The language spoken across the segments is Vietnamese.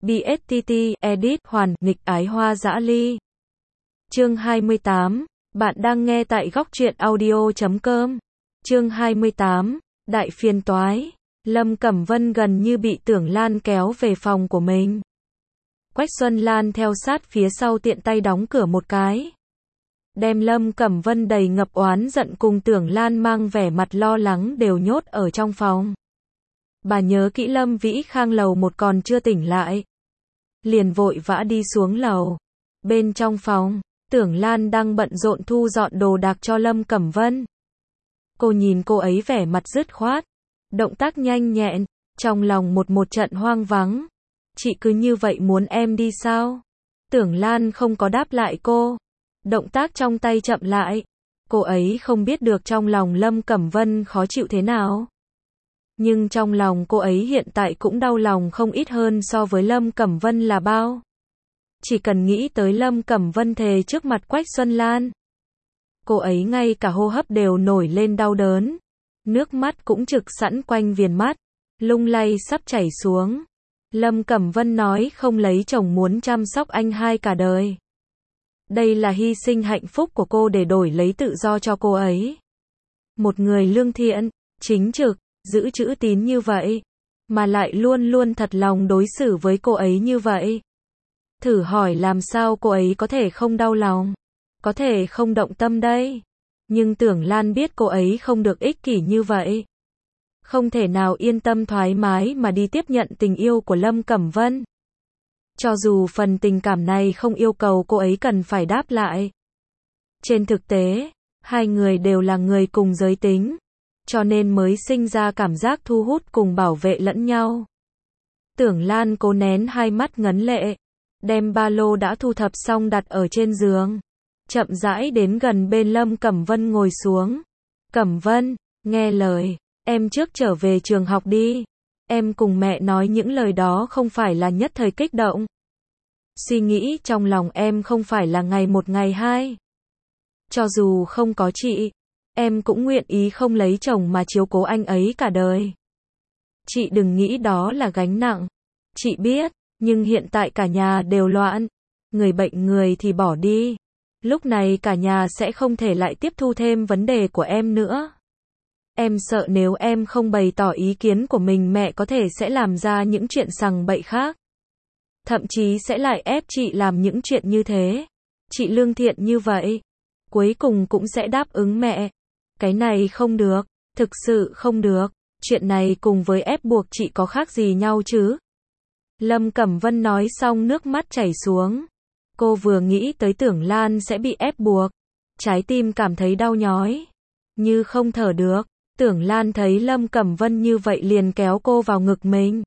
BSTT, edit, hoàn, nghịch ái hoa dã ly. Chương 28, bạn đang nghe tại góc truyện audio.com. Chương 28, đại phiền toái. Lâm Cẩm Vân gần như bị Tưởng Lan kéo về phòng của mình. Quách Xuân Lan theo sát phía sau tiện tay đóng cửa một cái. Đem Lâm Cẩm Vân đầy ngập oán giận cùng Tưởng Lan mang vẻ mặt lo lắng đều nhốt ở trong phòng. Bà nhớ kỹ Lâm Vĩ Khang lầu một còn chưa tỉnh lại. Liền vội vã đi xuống lầu. Bên trong phòng, Tưởng Lan đang bận rộn thu dọn đồ đạc cho Lâm Cẩm Vân. Cô nhìn cô ấy vẻ mặt dứt khoát, động tác nhanh nhẹn, trong lòng một trận hoang vắng. Chị cứ như vậy muốn em đi sao? Tưởng Lan không có đáp lại cô. Động tác trong tay chậm lại. Cô ấy không biết được trong lòng Lâm Cẩm Vân khó chịu thế nào. Nhưng trong lòng cô ấy hiện tại cũng đau lòng không ít hơn so với Lâm Cẩm Vân là bao. Chỉ cần nghĩ tới Lâm Cẩm Vân thề trước mặt Quách Xuân Lan. Cô ấy ngay cả hô hấp đều nổi lên đau đớn. Nước mắt cũng trực sẵn quanh viền mắt, lung lay sắp chảy xuống. Lâm Cẩm Vân nói không lấy chồng muốn chăm sóc anh hai cả đời. Đây là hy sinh hạnh phúc của cô để đổi lấy tự do cho cô ấy. Một người lương thiện, chính trực, giữ chữ tín như vậy, mà lại luôn luôn thật lòng đối xử với cô ấy như vậy. Thử hỏi làm sao cô ấy có thể không đau lòng, có thể không động tâm đây. Nhưng Tưởng Lan biết cô ấy không được ích kỷ như vậy. Không thể nào yên tâm thoải mái mà đi tiếp nhận tình yêu của Lâm Cẩm Vân. Cho dù phần tình cảm này không yêu cầu cô ấy cần phải đáp lại. Trên thực tế, hai người đều là người cùng giới tính, cho nên mới sinh ra cảm giác thu hút cùng bảo vệ lẫn nhau. Tưởng Lan cố nén hai mắt ngấn lệ, đem ba lô đã thu thập xong đặt ở trên giường. Chậm rãi đến gần bên Lâm Cẩm Vân ngồi xuống. Cẩm Vân, nghe lời, em trước trở về trường học đi. Em cùng mẹ nói những lời đó không phải là nhất thời kích động. Suy nghĩ trong lòng em không phải là ngày một ngày hai. Cho dù không có chị, em cũng nguyện ý không lấy chồng mà chiếu cố anh ấy cả đời. Chị đừng nghĩ đó là gánh nặng. Chị biết, nhưng hiện tại cả nhà đều loạn. Người bệnh người thì bỏ đi. Lúc này cả nhà sẽ không thể lại tiếp thu thêm vấn đề của em nữa. Em sợ nếu em không bày tỏ ý kiến của mình mẹ có thể sẽ làm ra những chuyện sằng bậy khác. Thậm chí sẽ lại ép chị làm những chuyện như thế. Chị lương thiện như vậy, cuối cùng cũng sẽ đáp ứng mẹ. Cái này không được, thực sự không được. Chuyện này cùng với ép buộc chị có khác gì nhau chứ? Lâm Cẩm Vân nói xong nước mắt chảy xuống. Cô vừa nghĩ tới Tưởng Lan sẽ bị ép buộc, trái tim cảm thấy đau nhói, như không thở được. Tưởng Lan thấy Lâm Cẩm Vân như vậy liền kéo cô vào ngực mình,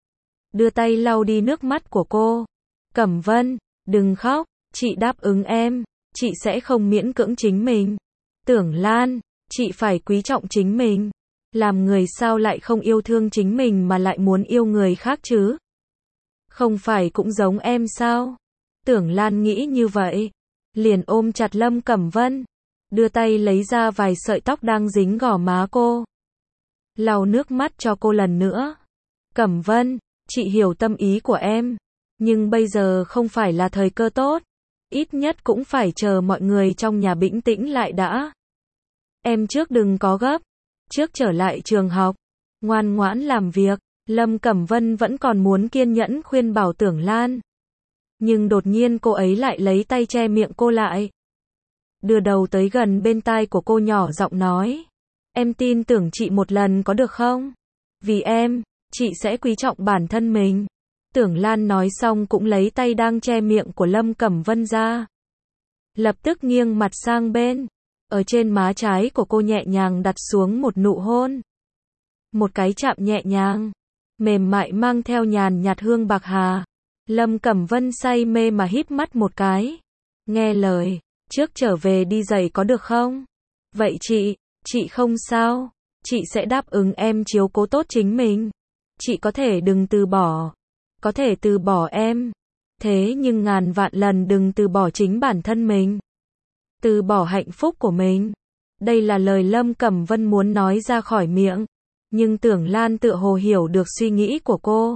đưa tay lau đi nước mắt của cô. Cẩm Vân, đừng khóc, chị đáp ứng em, chị sẽ không miễn cưỡng chính mình. Tưởng Lan, chị phải quý trọng chính mình. Làm người sao lại không yêu thương chính mình mà lại muốn yêu người khác chứ? Không phải cũng giống em sao? Tưởng Lan nghĩ như vậy, liền ôm chặt Lâm Cẩm Vân, đưa tay lấy ra vài sợi tóc đang dính gò má cô, lau nước mắt cho cô lần nữa. Cẩm Vân, chị hiểu tâm ý của em, nhưng bây giờ không phải là thời cơ tốt, ít nhất cũng phải chờ mọi người trong nhà bình tĩnh lại đã. Em trước đừng có gấp, trước trở lại trường học, ngoan ngoãn làm việc. Lâm Cẩm Vân vẫn còn muốn kiên nhẫn khuyên bảo Tưởng Lan. Nhưng đột nhiên cô ấy lại lấy tay che miệng cô lại. Đưa đầu tới gần bên tai của cô nhỏ giọng nói. Em tin tưởng chị một lần có được không? Vì em, chị sẽ quý trọng bản thân mình. Tưởng Lan nói xong cũng lấy tay đang che miệng của Lâm Cẩm Vân ra. Lập tức nghiêng mặt sang bên. Ở trên má trái của cô nhẹ nhàng đặt xuống một nụ hôn. Một cái chạm nhẹ nhàng, mềm mại mang theo nhàn nhạt hương bạc hà. Lâm Cẩm Vân say mê mà híp mắt một cái. Nghe lời, trước trở về đi dạy có được không? Vậy chị không sao. Chị sẽ đáp ứng em chiếu cố tốt chính mình. Chị có thể đừng từ bỏ. Có thể từ bỏ em. Thế nhưng ngàn vạn lần đừng từ bỏ chính bản thân mình. Từ bỏ hạnh phúc của mình. Đây là lời Lâm Cẩm Vân muốn nói ra khỏi miệng. Nhưng Tưởng Lan tựa hồ hiểu được suy nghĩ của cô.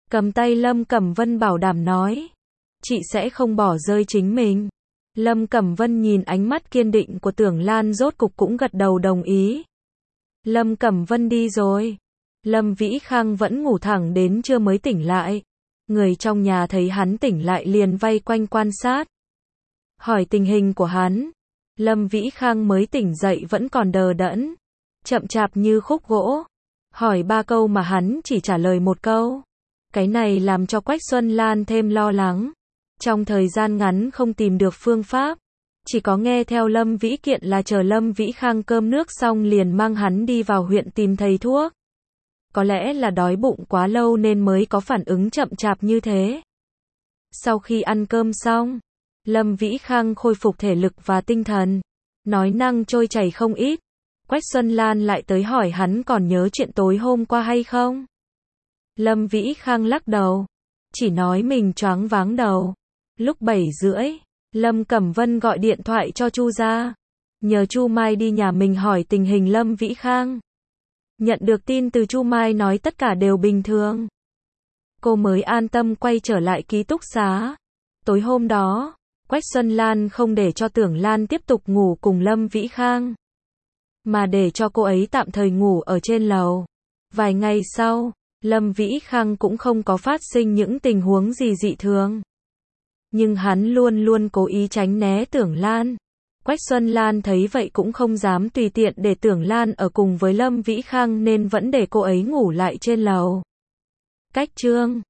cầm tay Lâm Cẩm Vân bảo đảm nói. Chị sẽ không bỏ rơi chính mình. Lâm Cẩm Vân nhìn ánh mắt kiên định của Tưởng Lan rốt cục cũng gật đầu đồng ý. Lâm Cẩm Vân đi rồi. Lâm Vĩ Khang vẫn ngủ thẳng đến trưa mới tỉnh lại. Người trong nhà thấy hắn tỉnh lại liền vây quanh quan sát. Hỏi tình hình của hắn. Lâm Vĩ Khang mới tỉnh dậy vẫn còn đờ đẫn. Chậm chạp như khúc gỗ. Hỏi 3 câu mà hắn chỉ trả lời 1 câu. Cái này làm cho Quách Xuân Lan thêm lo lắng. Trong thời gian ngắn không tìm được phương pháp. Chỉ có nghe theo Lâm Vĩ Kiện là chờ Lâm Vĩ Khang cơm nước xong liền mang hắn đi vào huyện tìm thầy thuốc. Có lẽ là đói bụng quá lâu nên mới có phản ứng chậm chạp như thế. Sau khi ăn cơm xong, Lâm Vĩ Khang khôi phục thể lực và tinh thần. Nói năng trôi chảy không ít. Quách Xuân Lan lại tới hỏi hắn còn nhớ chuyện tối hôm qua hay không? Lâm Vĩ Khang lắc đầu. Chỉ nói mình choáng váng đầu. Lúc 7:30, Lâm Cẩm Vân gọi điện thoại cho Chu gia. Nhờ Chu Mai đi nhà mình hỏi tình hình Lâm Vĩ Khang. Nhận được tin từ Chu Mai nói tất cả đều bình thường. Cô mới an tâm quay trở lại ký túc xá. Tối hôm đó, Quách Xuân Lan không để cho Tưởng Lan tiếp tục ngủ cùng Lâm Vĩ Khang. Mà để cho cô ấy tạm thời ngủ ở trên lầu. Vài ngày sau, Lâm Vĩ Khang cũng không có phát sinh những tình huống gì dị thường. Nhưng hắn luôn luôn cố ý tránh né Tưởng Lan. Quách Xuân Lan thấy vậy cũng không dám tùy tiện để Tưởng Lan ở cùng với Lâm Vĩ Khang nên vẫn để cô ấy ngủ lại trên lầu. Cách chương